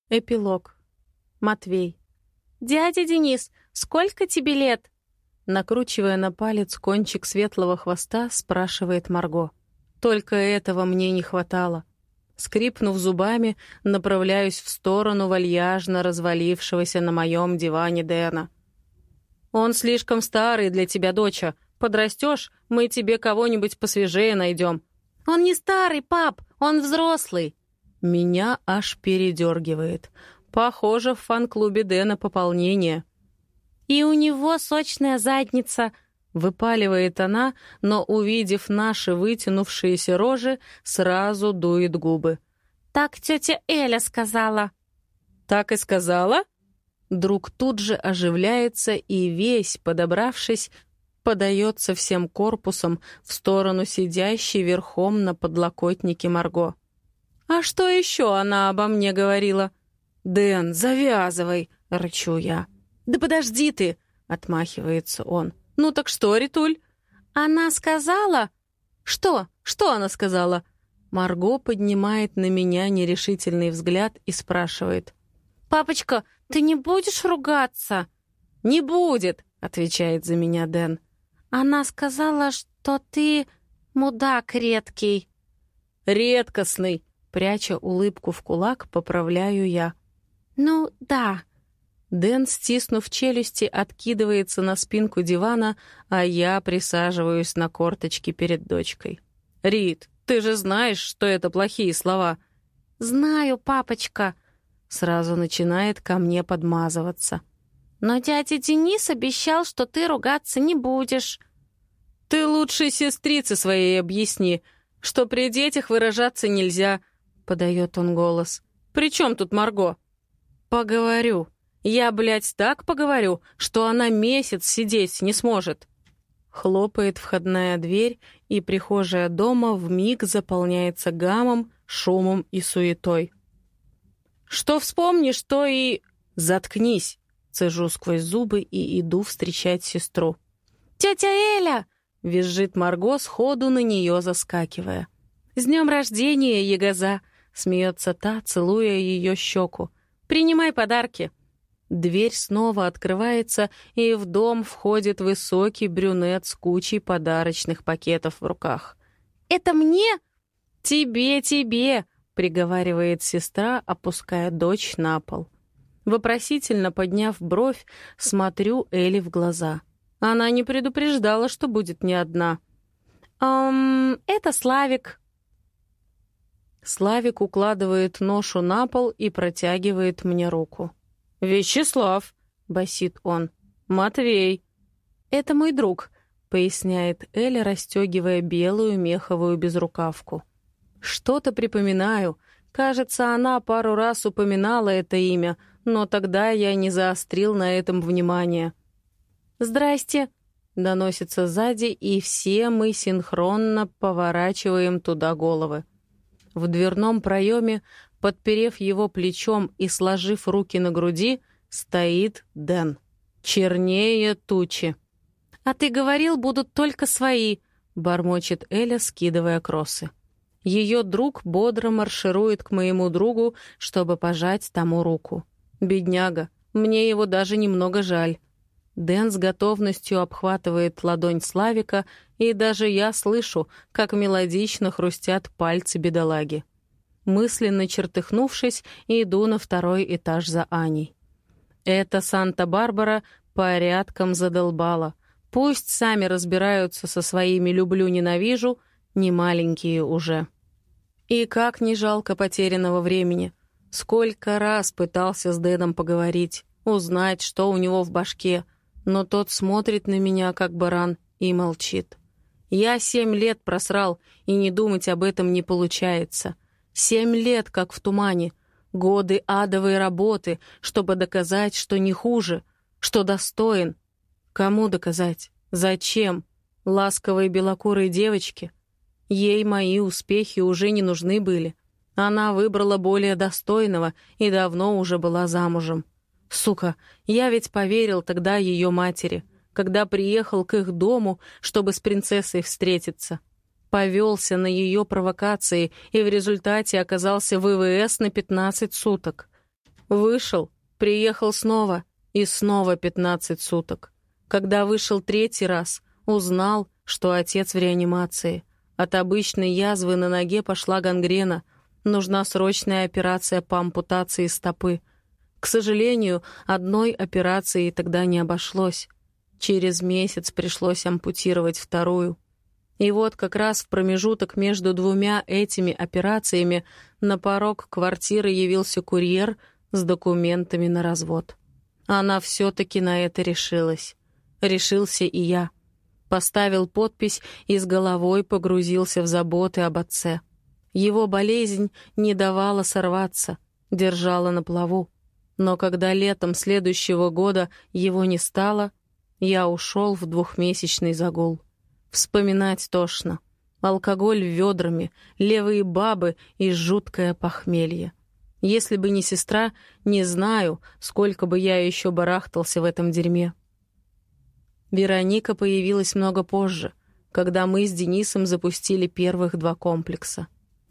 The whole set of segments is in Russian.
Эпилог. Матвей. «Дядя Денис, сколько тебе лет?» Накручивая на палец кончик светлого хвоста, спрашивает Марго. Только этого мне не хватало. Скрипнув зубами, направляюсь в сторону вальяжно развалившегося на моем диване Дэна. «Он слишком старый для тебя, доча. Подрастешь, мы тебе кого-нибудь посвежее найдем». «Он не старый, пап, он взрослый». Меня аж передергивает. Похоже, в фан-клубе Дэна пополнение. «И у него сочная задница», — выпаливает она, но, увидев наши вытянувшиеся рожи, сразу дует губы. «Так тетя Эля сказала». «Так и сказала?» Друг тут же оживляется и весь, подобравшись, подается всем корпусом в сторону сидящей верхом на подлокотнике Марго. «А что еще она обо мне говорила?» «Дэн, завязывай!» — рычу я. «Да подожди ты!» — отмахивается он. «Ну так что, Ритуль?» «Она сказала...» «Что? Что она сказала?» Марго поднимает на меня нерешительный взгляд и спрашивает. «Папочка, ты не будешь ругаться?» «Не будет!» — отвечает за меня Дэн. «Она сказала, что ты мудак редкий». «Редкостный!» Пряча улыбку в кулак, поправляю я. «Ну, да». Дэн, стиснув челюсти, откидывается на спинку дивана, а я присаживаюсь на корточки перед дочкой. «Рит, ты же знаешь, что это плохие слова». «Знаю, папочка», — сразу начинает ко мне подмазываться. «Но дядя Денис обещал, что ты ругаться не будешь». «Ты лучше сестрице своей объясни, что при детях выражаться нельзя», — подает он голос. «При чем тут Марго?» «Поговорю. Я, блядь, так поговорю, что она месяц сидеть не сможет». Хлопает входная дверь, и прихожая дома вмиг заполняется гамом, шумом и суетой. «Что вспомнишь, то и...» «Заткнись!» — цежу сквозь зубы и иду встречать сестру. «Тетя Эля!» — визжит Марго, сходу на нее заскакивая. «С днем рождения, ягоза!» — смеется та, целуя ее щеку. «Принимай подарки!» Дверь снова открывается, и в дом входит высокий брюнет с кучей подарочных пакетов в руках. «Это мне?» «Тебе, тебе!» — приговаривает сестра, опуская дочь на пол. Вопросительно подняв бровь, смотрю Элли в глаза. Она не предупреждала, что будет не одна. Это Славик». Славик укладывает ношу на пол и протягивает мне руку. «Вячеслав», — басит он, — «Матвей». «Это мой друг», — поясняет Эля, расстегивая белую меховую безрукавку. «Что-то припоминаю. Кажется, она пару раз упоминала это имя, но тогда я не заострил на этом внимание». «Здрасте», — доносится сзади, и все мы синхронно поворачиваем туда головы. В дверном проеме, подперев его плечом и сложив руки на груди, стоит Дэн. Чернее тучи. «А ты говорил, будут только свои», — бормочет Эля, скидывая кроссы. Ее друг бодро марширует к моему другу, чтобы пожать тому руку. Бедняга, мне его даже немного жаль. Дэн с готовностью обхватывает ладонь Славика, и даже я слышу, как мелодично хрустят пальцы бедолаги. Мысленно чертыхнувшись, иду на второй этаж за Аней. Эта Санта-Барбара порядком задолбала. Пусть сами разбираются со своими «люблю-ненавижу», не маленькие уже. И как не жалко потерянного времени. Сколько раз пытался с Дэном поговорить, узнать, что у него в башке, но тот смотрит на меня, как баран, и молчит. Я 7 лет просрал, и не думать об этом не получается. 7 лет, как в тумане. Годы адовой работы, чтобы доказать, что не хуже, что достоин. Кому доказать? Зачем? Ласковой белокурой девочке? Ей мои успехи уже не нужны были. Она выбрала более достойного и давно уже была замужем. Сука, я ведь поверил тогда ее матери, когда приехал к их дому, чтобы с принцессой встретиться. Повелся на ее провокации и в результате оказался в ВВС на 15 суток. Вышел, приехал снова, и снова 15 суток. Когда вышел третий раз, узнал, что отец в реанимации. От обычной язвы на ноге пошла гангрена. Нужна срочная операция по ампутации стопы. К сожалению, одной операцией тогда не обошлось. Через месяц пришлось ампутировать вторую. И вот как раз в промежуток между двумя этими операциями на порог квартиры явился курьер с документами на развод. Она все-таки на это решилась. Решился и я. Поставил подпись и с головой погрузился в заботы об отце. Его болезнь не давала сорваться, держала на плаву. Но когда летом следующего года его не стало, я ушел в 2-месячный загул. Вспоминать тошно. Алкоголь ведрами, левые бабы и жуткое похмелье. Если бы не сестра, не знаю, сколько бы я еще барахтался в этом дерьме. Вероника появилась много позже, когда мы с Денисом запустили первых 2 комплекса.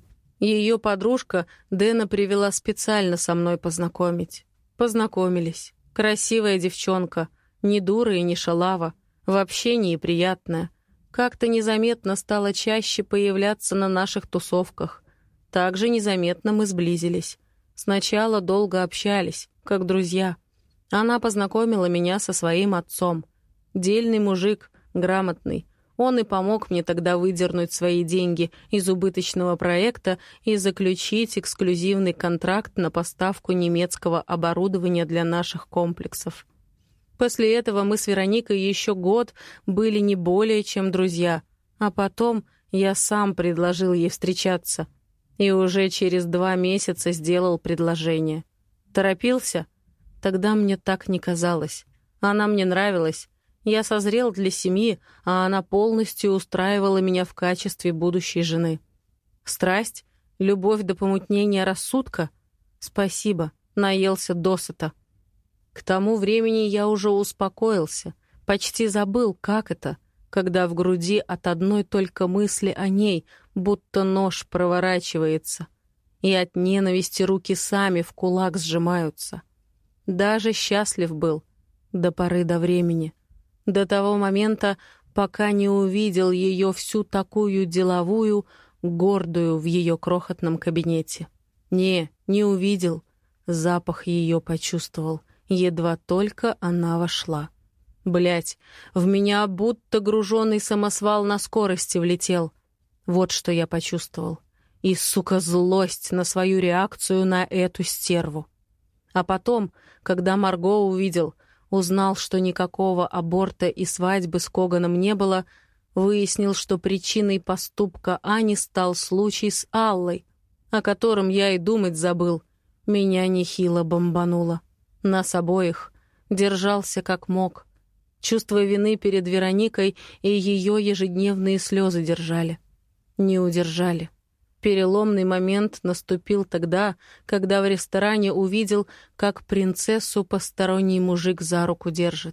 Ее подружка Дэна привела специально со мной познакомить. Познакомились. Красивая девчонка, не дура и не шалава, в общении приятная. Как-то незаметно стала чаще появляться на наших тусовках. Также незаметно мы сблизились. Сначала долго общались, как друзья. Она познакомила меня со своим отцом. Дельный мужик, грамотный. Он и помог мне тогда выдернуть свои деньги из убыточного проекта и заключить эксклюзивный контракт на поставку немецкого оборудования для наших комплексов. После этого мы с Вероникой еще год были не более чем друзья, а потом я сам предложил ей встречаться. И уже через 2 месяца сделал предложение. Торопился? Тогда мне так не казалось. Она мне нравилась. Я созрел для семьи, а она полностью устраивала меня в качестве будущей жены. Страсть? Любовь до помутнения рассудка? Спасибо, наелся досыта. К тому времени я уже успокоился, почти забыл, как это, когда в груди от одной только мысли о ней будто нож проворачивается, и от ненависти руки сами в кулак сжимаются. Даже счастлив был до поры до времени, до того момента, пока не увидел ее всю такую деловую, гордую в ее крохотном кабинете. Не увидел, запах ее почувствовал, едва только она вошла. Блядь, в меня будто груженный самосвал на скорости влетел. Вот что я почувствовал. И, сука, злость на свою реакцию на эту стерву. А потом, когда Марго увидел, узнал, что никакого аборта и свадьбы с Коганом не было, выяснил, что причиной поступка Ани стал случай с Аллой, о котором я и думать забыл. Меня нехило бомбануло. Нас обоих. Держался как мог. Чувство вины перед Вероникой и ее ежедневные слезы держали. Не удержали. Переломный момент наступил тогда, когда в ресторане увидел, как принцессу посторонний мужик за руку держит.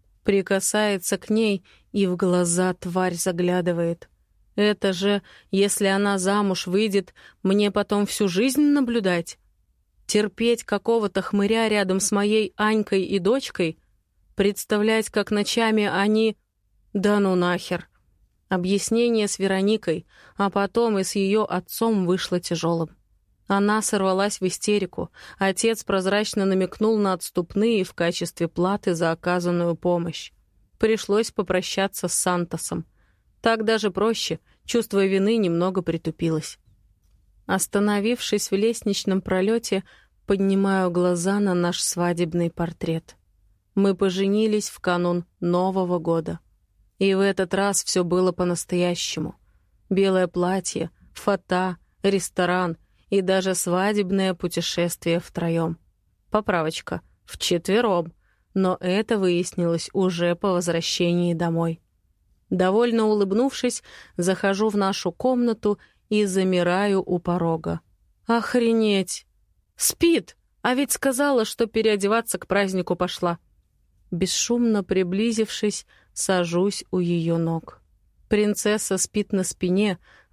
Прикасается к ней и в глаза тварь заглядывает. Это же, если она замуж выйдет, мне потом всю жизнь наблюдать? Терпеть какого-то хмыря рядом с моей Анькой и дочкой? Представлять, как ночами они... Да ну нахер. Объяснение с Вероникой, а потом и с ее отцом вышло тяжелым. Она сорвалась в истерику. Отец прозрачно намекнул на отступные в качестве платы за оказанную помощь. Пришлось попрощаться с Сантосом. Так даже проще, чувство вины немного притупилось. Остановившись в лестничном пролете, поднимаю глаза на наш свадебный портрет. Мы поженились в канун Нового года. И в этот раз все было по-настоящему. Белое платье, фата, ресторан и даже свадебное путешествие втроем. Поправочка, вчетвером, но это выяснилось уже по возвращении домой. Довольно улыбнувшись, захожу в нашу комнату и замираю у порога. Охренеть! Спит! А ведь сказала, что переодеваться к празднику пошла. Бесшумно приблизившись, сажусь у ее ног. Принцесса спит на спине,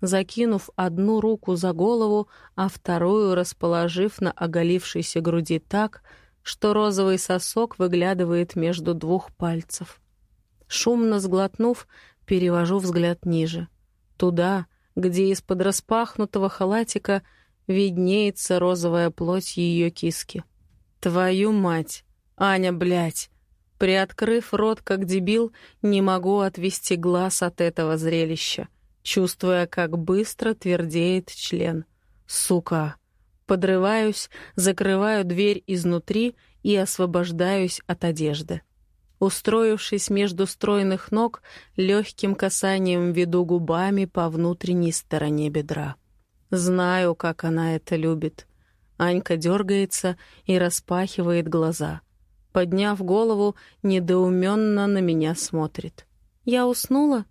закинув одну руку за голову, а вторую расположив на оголившейся груди так, что розовый сосок выглядывает между двух пальцев. Шумно сглотнув, перевожу взгляд ниже. Туда, где из-под распахнутого халатика виднеется розовая плоть ее киски. Твою мать! Аня, блядь! Приоткрыв рот, как дебил, не могу отвести глаз от этого зрелища, чувствуя, как быстро твердеет член. Сука! Подрываюсь, закрываю дверь изнутри и освобождаюсь от одежды. Устроившись между стройных ног, легким касанием веду губами по внутренней стороне бедра. Знаю, как она это любит. Анька дергается и распахивает глаза. Подняв голову, недоуменно на меня смотрит. «Я уснула?»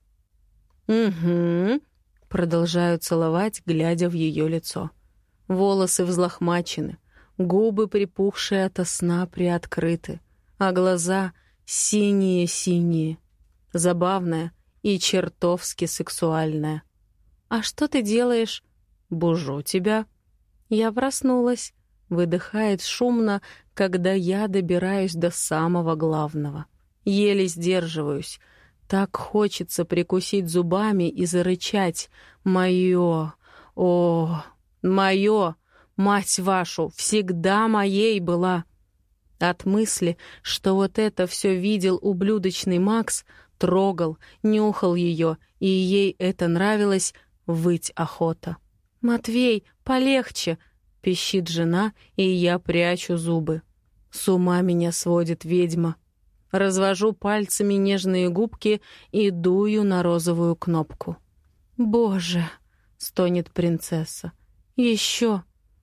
«Угу», — продолжаю целовать, глядя в ее лицо. Волосы взлохмачены, губы, припухшие ото сна, приоткрыты, а глаза синие-синие. Забавная и чертовски сексуальная. «А что ты делаешь?» «Бужу тебя». «Я проснулась», — выдыхает шумно, когда я добираюсь до самого главного. Еле сдерживаюсь. Так хочется прикусить зубами и зарычать. «Моё! О, моё! Мать вашу! Всегда моей была!» От мысли, что вот это все видел ублюдочный Макс, трогал, нюхал ее, и ей это нравилось, выть охота. «Матвей, полегче!» — пищит жена, и я прячу зубы. С ума меня сводит ведьма. Развожу пальцами нежные губки и дую на розовую кнопку. «Боже!» — стонет принцесса. «Еще!»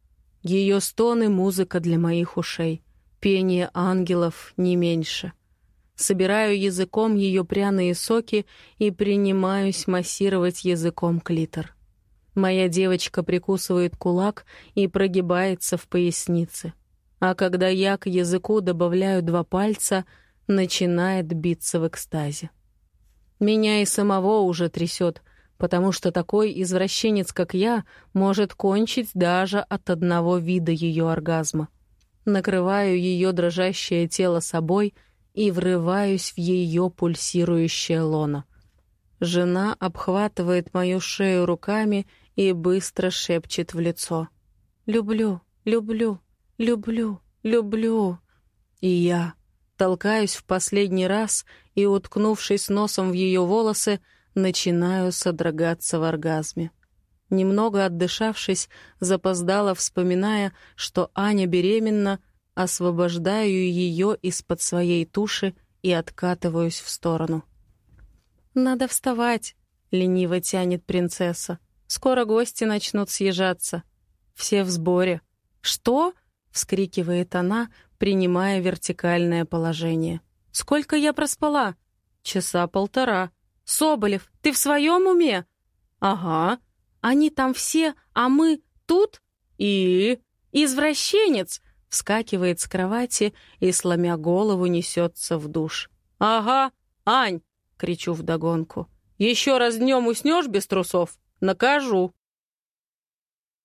Ее стоны — музыка для моих ушей. Пение ангелов не меньше. Собираю языком ее пряные соки и принимаюсь массировать языком клитор. Моя девочка прикусывает кулак и прогибается в пояснице. А когда я к языку добавляю 2 пальца, начинает биться в экстазе. Меня и самого уже трясет, потому что такой извращенец, как я, может кончить даже от одного вида ее оргазма. Накрываю ее дрожащее тело собой и врываюсь в ее пульсирующее лоно. Жена обхватывает мою шею руками и быстро шепчет в лицо. «Люблю, люблю, люблю, люблю». И я толкаюсь в последний раз и, уткнувшись носом в ее волосы, начинаю содрогаться в оргазме. Немного отдышавшись, запоздала, вспоминая, что Аня беременна, освобождаю ее из-под своей туши и откатываюсь в сторону. «Надо вставать», — лениво тянет принцесса. «Скоро гости начнут съезжаться». «Все в сборе». «Что?» — вскрикивает она, принимая вертикальное положение. «Сколько я проспала?» «Часа 1,5. Соболев, ты в своем уме?» «Ага. Они там все, а мы тут?» «И?» «Извращенец!» — вскакивает с кровати и, сломя голову, несется в душ. «Ага, Ань!» — кричу вдогонку. «Еще раз днем уснешь без трусов? Накажу!»